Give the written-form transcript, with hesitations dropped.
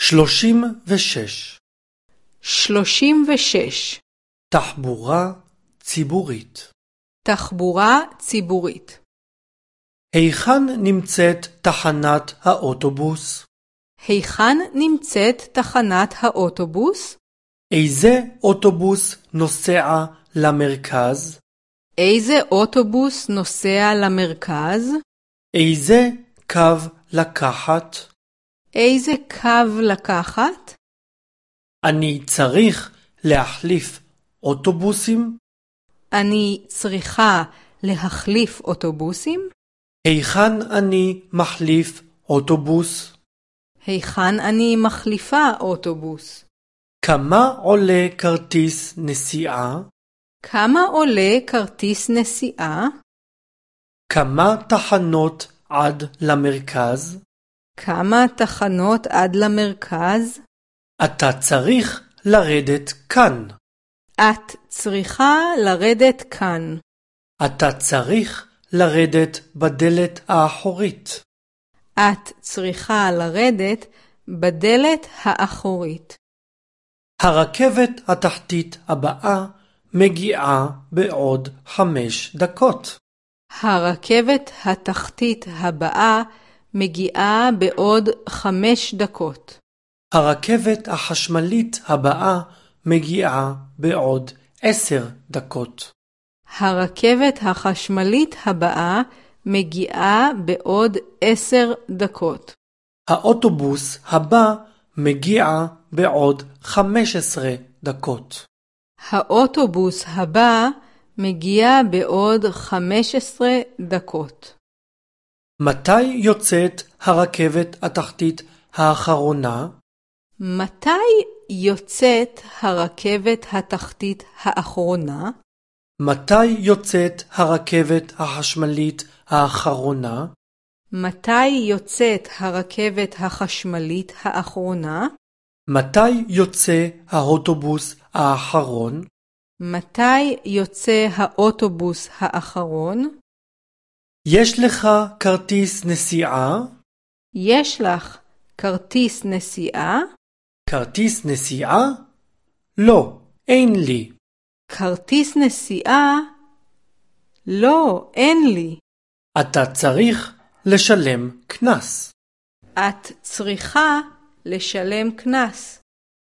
36. 36. תחבורה ציבורית. תחבורה ציבורית. היכן נמצאת תחנת האוטובוס? היכן נמצאת תחנת האוטובוס? איזה אוטובוס נוסע למרכז? איזה אוטובוס נוסע למרכז? איזה קו לקחת? איזה קו לקחת? אני צריך להחליף אוטובוסים? אני צריכה להחליף אוטובוסים? היכן אני מחליף אוטובוס? היכן אני מחליפה אוטובוס? כמה עולה כרטיס נסיעה? כמה עולה כרטיס נסיעה? כמה תחנות עד למרכז? כמה תחנות עד למרכז? אתה צריך לרדת כאן. את צריכה לרדת כאן. אתה צריך לרדת בדלת האחורית. את צריכה לרדת בדלת האחורית. הרכבת התחתית הבאה מגיעה בעוד 5 דקות. הרכבת התחתית הבאה מגיעה בעוד 5 דקות. הרכבת החשמלית הבאה מגיעה בעוד 10 דקות. הרכבת החשמלית הבאה מגיעה בעוד 10 דקות. האוטובוס הבא מגיע בעוד 15 דקות. האוטובוס הבא מגיע בעוד 15 דקות. מתי יוצאת הרכבת התחתית האחרונה? מתי יוצאת הרכבת התחתית האחרונה? מתי יוצאת הרכבת החשמלית האחרונה? מתי יוצאת הרכבת החשמלית האחרונה? מתי יוצא האוטובוס האחרון? מתי יוצא האוטובוס האחרון? יש לך כרטיס נסיעה? יש לך כרטיס נסיעה? כרטיס נסיעה? לא, אין לי. כרטיס נסיעה? לא, אין לי. אתה צריך לשלם קנס. את צריכה לשלם קנס.